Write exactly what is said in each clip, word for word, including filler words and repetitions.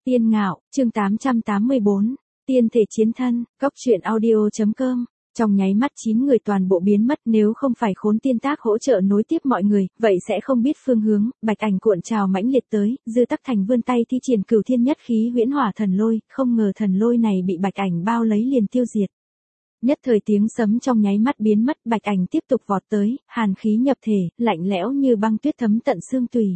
Tiên Ngạo, chương tám trăm tám mươi bốn, Tiên thể chiến thân, cốc truyện audio.com. Trong nháy mắt chín người toàn bộ biến mất, nếu không phải khốn tiên tác hỗ trợ nối tiếp mọi người, vậy sẽ không biết phương hướng. Bạch Ảnh cuộn trào mãnh liệt tới, Dư Tắc Thành vươn tay thi triển Cửu Thiên Nhất Khí Huyễn Hỏa Thần Lôi, không ngờ thần lôi này bị Bạch Ảnh bao lấy liền tiêu diệt. Nhất thời tiếng sấm trong nháy mắt biến mất, Bạch Ảnh tiếp tục vọt tới, hàn khí nhập thể, lạnh lẽo như băng tuyết thấm tận xương tủy.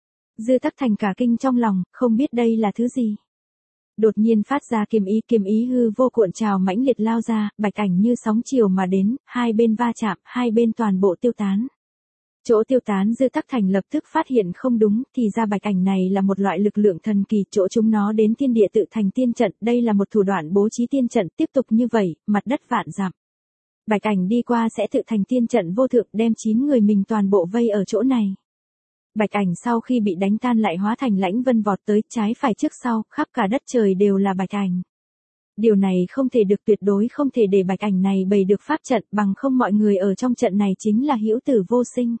Dư Tắc Thành cả kinh trong lòng, không biết đây là thứ gì. Đột nhiên phát ra kiếm ý, kiếm ý hư vô cuộn trào mãnh liệt lao ra, Bạch Ảnh như sóng chiều mà đến, hai bên va chạm, hai bên toàn bộ tiêu tán. Chỗ tiêu tán Dư Tắc Thành lập tức phát hiện không đúng, thì ra Bạch Ảnh này là một loại lực lượng thần kỳ, chỗ chúng nó đến thiên địa tự thành tiên trận, đây là một thủ đoạn bố trí tiên trận, tiếp tục như vậy, mặt đất vạn dặm. Bạch Ảnh đi qua sẽ tự thành tiên trận vô thượng, đem chín người mình toàn bộ vây ở chỗ này. Bạch Ảnh sau khi bị đánh tan lại hóa thành lãnh vân vọt tới, trái phải trước sau, khắp cả đất trời đều là Bạch Ảnh. Điều này không thể được, tuyệt đối không thể để Bạch Ảnh này bày được pháp trận, bằng không mọi người ở trong trận này chính là hữu tử vô sinh.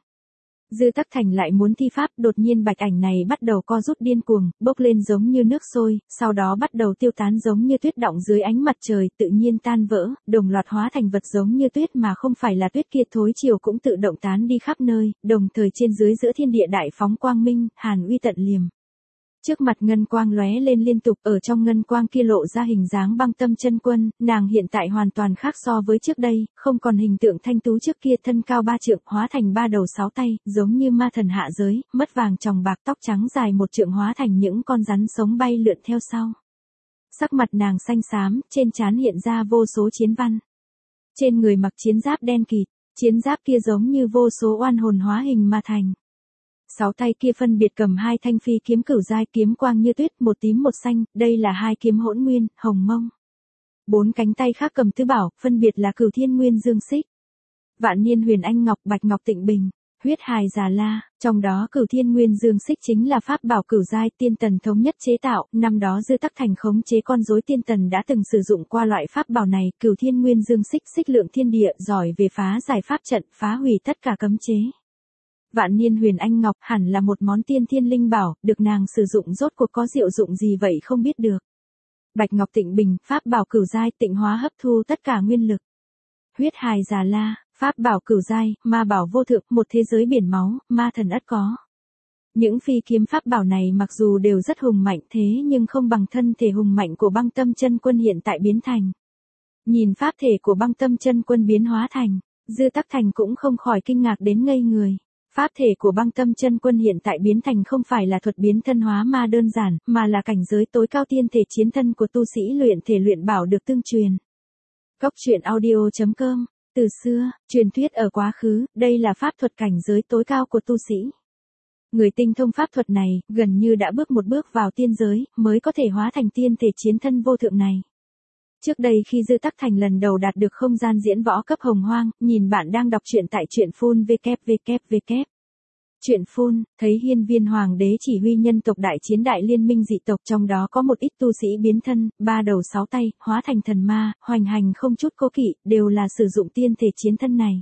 Dư Tắc Thành lại muốn thi pháp, đột nhiên Bạch Ảnh này bắt đầu co rút điên cuồng, bốc lên giống như nước sôi, sau đó bắt đầu tiêu tán giống như tuyết đọng dưới ánh mặt trời, tự nhiên tan vỡ, đồng loạt hóa thành vật giống như tuyết mà không phải là tuyết kia thối chiều cũng tự động tán đi khắp nơi, đồng thời trên dưới giữa thiên địa đại phóng quang minh, hàn uy tận liềm. Trước mặt ngân quang lóe lên liên tục, ở trong ngân quang kia lộ ra hình dáng Băng Tâm Chân Quân, nàng hiện tại hoàn toàn khác so với trước đây, không còn hình tượng thanh tú trước kia, thân cao ba trượng, hóa thành ba đầu sáu tay, giống như ma thần hạ giới, mất vàng tròng bạc, tóc trắng dài một trượng hóa thành những con rắn sống bay lượn theo sau. Sắc mặt nàng xanh xám, trên trán hiện ra vô số chiến văn. Trên người mặc chiến giáp đen kịt, chiến giáp kia giống như vô số oan hồn hóa hình mà thành. Sáu tay kia phân biệt cầm hai thanh phi kiếm cửu giai, kiếm quang như tuyết, một tím một xanh, đây là hai kiếm hỗn nguyên, hồng mông. Bốn cánh tay khác cầm tứ bảo, phân biệt là Cửu Thiên Nguyên Dương Xích, Vạn Niên Huyền Anh Ngọc, Bạch Ngọc Tịnh Bình, Huyết Hài Già La, trong đó Cửu Thiên Nguyên Dương Xích chính là pháp bảo cửu giai tiên tần thống nhất chế tạo, năm đó Dư Tắc Thành khống chế con rối tiên tần đã từng sử dụng qua loại pháp bảo này, Cửu Thiên Nguyên Dương Xích, xích lượng thiên địa, giỏi về phá giải pháp trận, phá hủy tất cả cấm chế. Vạn Niên Huyền Anh Ngọc hẳn là một món tiên thiên linh bảo, được nàng sử dụng rốt cuộc có diệu dụng gì vậy không biết được. Bạch Ngọc Tịnh Bình, pháp bảo cửu giai, tịnh hóa hấp thu tất cả nguyên lực. Huyết Hài Già La, pháp bảo cửu giai, ma bảo vô thượng, một thế giới biển máu, ma thần ắt có. Những phi kiếm pháp bảo này mặc dù đều rất hùng mạnh thế nhưng không bằng thân thể hùng mạnh của Băng Tâm Chân Quân hiện tại biến thành. Nhìn pháp thể của Băng Tâm Chân Quân biến hóa thành, Dư Tắc Thành cũng không khỏi kinh ngạc đến ngây người. Pháp thể của Băng Tâm Chân Quân hiện tại biến thành không phải là thuật biến thân hóa ma đơn giản, mà là cảnh giới tối cao tiên thể chiến thân của tu sĩ luyện thể luyện bảo được tương truyền. Cốc truyện audio.com. Từ xưa, truyền thuyết ở quá khứ, đây là pháp thuật cảnh giới tối cao của tu sĩ. Người tinh thông pháp thuật này, gần như đã bước một bước vào tiên giới, mới có thể hóa thành tiên thể chiến thân vô thượng này. Trước đây khi Dư Tắc Thành lần đầu đạt được không gian diễn võ cấp hồng hoang, nhìn bạn đang đọc truyện tại truyện phun www. Truyện phun, thấy hiên viên hoàng đế chỉ huy nhân tộc đại chiến đại liên minh dị tộc, trong đó có một ít tu sĩ biến thân, ba đầu sáu tay, hóa thành thần ma, hoành hành không chút cố kỵ, đều là sử dụng tiên thể chiến thân này.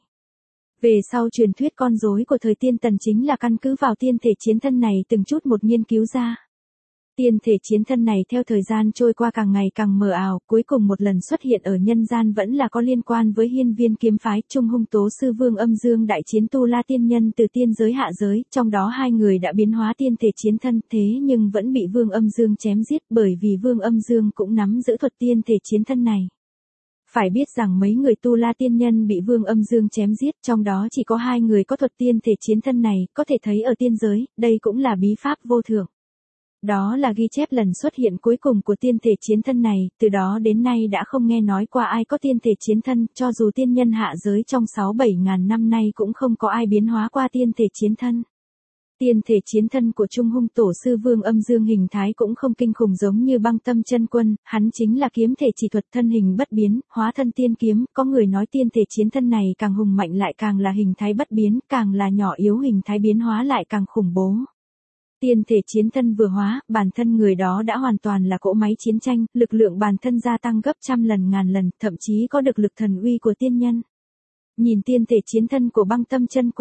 Về sau truyền thuyết con rối của thời tiên tần chính là căn cứ vào tiên thể chiến thân này từng chút một nghiên cứu ra. Tiên thể chiến thân này theo thời gian trôi qua càng ngày càng mờ ảo, cuối cùng một lần xuất hiện ở nhân gian vẫn là có liên quan với hiên viên kiếm phái, Trung Hung Tố Sư Vương Âm Dương đại chiến Tu La tiên nhân từ tiên giới hạ giới, trong đó hai người đã biến hóa tiên thể chiến thân, thế nhưng vẫn bị Vương Âm Dương chém giết, bởi vì Vương Âm Dương cũng nắm giữ thuật tiên thể chiến thân này. Phải biết rằng mấy người Tu La tiên nhân bị Vương Âm Dương chém giết, trong đó chỉ có hai người có thuật tiên thể chiến thân này, có thể thấy ở tiên giới, đây cũng là bí pháp vô thượng. Đó là ghi chép lần xuất hiện cuối cùng của tiên thể chiến thân này, từ đó đến nay đã không nghe nói qua ai có tiên thể chiến thân, cho dù tiên nhân hạ giới trong sáu bảy ngàn năm nay cũng không có ai biến hóa qua tiên thể chiến thân. Tiên thể chiến thân của Trung Hung Tổ Sư Vương Âm Dương hình thái cũng không kinh khủng giống như Băng Tâm Chân Quân, hắn chính là kiếm thể chỉ thuật thân hình bất biến, hóa thân tiên kiếm, có người nói tiên thể chiến thân này càng hùng mạnh lại càng là hình thái bất biến, càng là nhỏ yếu hình thái biến hóa lại càng khủng bố. Tiên thể chiến thân vừa hóa, bản thân người đó đã hoàn toàn là cỗ máy chiến tranh, lực lượng bản thân gia tăng gấp trăm lần ngàn lần, thậm chí có được lực thần uy của tiên nhân. Nhìn tiên thể chiến thân của Băng Tâm Chân Quân,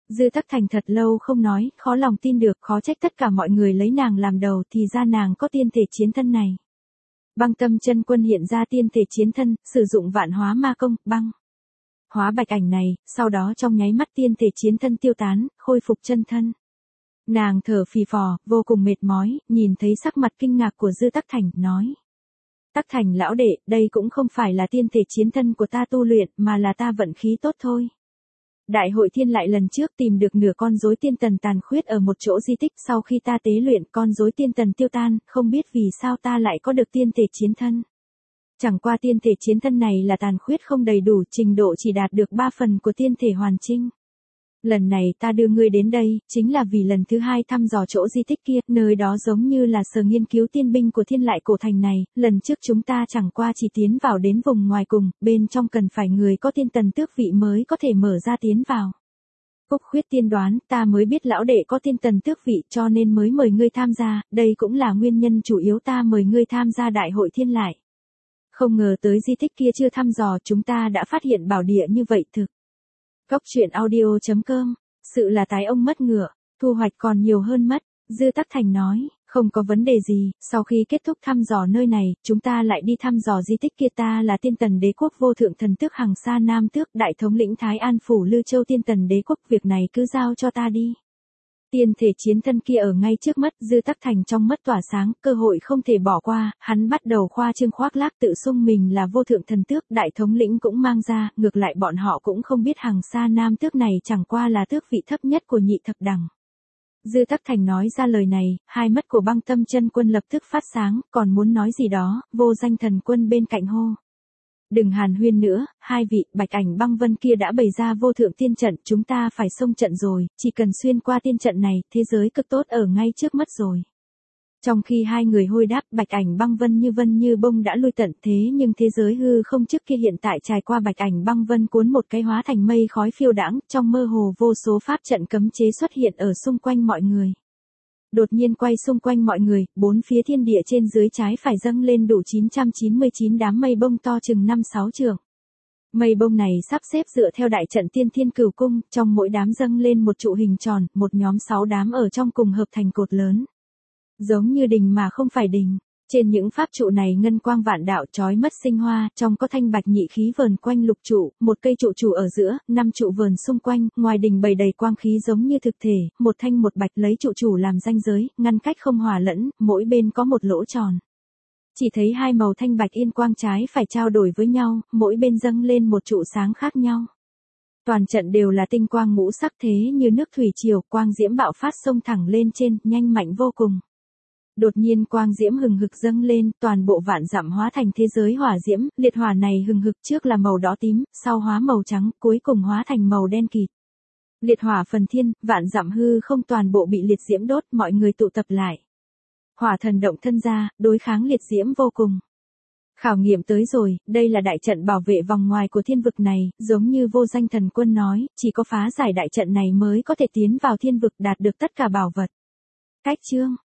Dư Tắc Thành thật lâu không nói, khó lòng tin được, khó trách tất cả mọi người lấy nàng làm đầu, thì ra nàng có tiên thể chiến thân này. Băng Tâm Chân Quân hiện ra tiên thể chiến thân, sử dụng vạn hóa ma công, băng hóa bạch ảnh này, sau đó trong nháy mắt tiên thể chiến thân tiêu tán, khôi phục chân thân. Nàng thở phì phò, vô cùng mệt mỏi, nhìn thấy sắc mặt kinh ngạc của Dư Tắc Thành, nói. Tắc Thành lão đệ, đây cũng không phải là tiên thể chiến thân của ta tu luyện, mà là ta vận khí tốt thôi. Đại hội thiên lại lần trước tìm được nửa con rối tiên tần tàn khuyết ở một chỗ di tích, sau khi ta tế luyện con rối tiên tần tiêu tan, không biết vì sao ta lại có được tiên thể chiến thân. Chẳng qua tiên thể chiến thân này là tàn khuyết không đầy đủ, trình độ chỉ đạt được ba phần của tiên thể hoàn chỉnh. Lần này ta đưa ngươi đến đây, chính là vì lần thứ hai thăm dò chỗ di tích kia, nơi đó giống như là sở nghiên cứu tiên binh của thiên lại cổ thành này, lần trước chúng ta chẳng qua chỉ tiến vào đến vùng ngoài cùng, bên trong cần phải người có tiên tần tước vị mới có thể mở ra tiến vào. Cúc Khuyết tiên đoán, ta mới biết lão đệ có tiên tần tước vị cho nên mới mời ngươi tham gia, đây cũng là nguyên nhân chủ yếu ta mời ngươi tham gia đại hội thiên lại. Không ngờ tới di tích kia chưa thăm dò chúng ta đã phát hiện bảo địa như vậy thực. Góc truyện audio chấm com, sự là tái ông mất ngựa, thu hoạch còn nhiều hơn mất, Dư Tắc Thành nói, không có vấn đề gì, sau khi kết thúc thăm dò nơi này, chúng ta lại đi thăm dò di tích kia. Ta là tiên tần đế quốc vô thượng thần tước Hằng Sa Nam Tước, đại thống lĩnh Thái An Phủ Lư Châu tiên tần đế quốc, việc này cứ giao cho ta đi. Tiên thể chiến thân kia ở ngay trước mắt, Dư Tắc Thành trong mắt tỏa sáng, cơ hội không thể bỏ qua, hắn bắt đầu khoa trương khoác lác tự xưng mình là vô thượng thần tước, đại thống lĩnh cũng mang ra, ngược lại bọn họ cũng không biết Hằng Sa Nam Tước này chẳng qua là tước vị thấp nhất của nhị thập đẳng. Dư Tắc Thành nói ra lời này, hai mắt của Băng Tâm Chân Quân lập tức phát sáng, còn muốn nói gì đó, Vô Danh Thần Quân bên cạnh hô. Đừng hàn huyên nữa, hai vị, Bạch Ảnh Băng Vân kia đã bày ra vô thượng tiên trận, chúng ta phải xông trận rồi, chỉ cần xuyên qua tiên trận này, thế giới cực tốt ở ngay trước mắt rồi. Trong khi hai người hôi đáp, Bạch Ảnh Băng Vân như vân như bông đã lui tận, thế nhưng thế giới hư không trước kia hiện tại trải qua Bạch Ảnh Băng Vân cuốn một cái hóa thành mây khói phiêu đãng, trong mơ hồ vô số pháp trận cấm chế xuất hiện ở xung quanh mọi người. Đột nhiên quay xung quanh mọi người, bốn phía thiên địa trên dưới trái phải dâng lên đủ chín trăm chín mươi chín đám mây bông to chừng năm sáu trượng. Mây bông này sắp xếp dựa theo đại trận tiên thiên cửu cung, trong mỗi đám dâng lên một trụ hình tròn, một nhóm sáu đám ở trong cùng hợp thành cột lớn. Giống như đình mà không phải đình. Trên những pháp trụ này ngân quang vạn đạo chói mắt sinh hoa, trong có thanh bạch nhị khí vờn quanh lục trụ, một cây trụ trụ ở giữa, năm trụ vờn xung quanh, ngoài đình bày đầy quang khí giống như thực thể, một thanh một bạch lấy trụ trụ làm ranh giới, ngăn cách không hòa lẫn, mỗi bên có một lỗ tròn. Chỉ thấy hai màu thanh bạch yên quang trái phải trao đổi với nhau, mỗi bên dâng lên một trụ sáng khác nhau. Toàn trận đều là tinh quang ngũ sắc thế như nước thủy triều, quang diễm bạo phát xông thẳng lên trên, nhanh mạnh vô cùng. Đột nhiên quang diễm hừng hực dâng lên, toàn bộ vạn dặm hóa thành thế giới hỏa diễm, liệt hỏa này hừng hực trước là màu đỏ tím, sau hóa màu trắng, cuối cùng hóa thành màu đen kịt. Liệt hỏa phần thiên, vạn dặm hư không toàn bộ bị liệt diễm đốt, mọi người tụ tập lại. Hỏa thần động thân ra, đối kháng liệt diễm vô cùng. Khảo nghiệm tới rồi, đây là đại trận bảo vệ vòng ngoài của thiên vực này, giống như Vô Danh Thần Quân nói, chỉ có phá giải đại trận này mới có thể tiến vào thiên vực đạt được tất cả bảo vật. Cách chương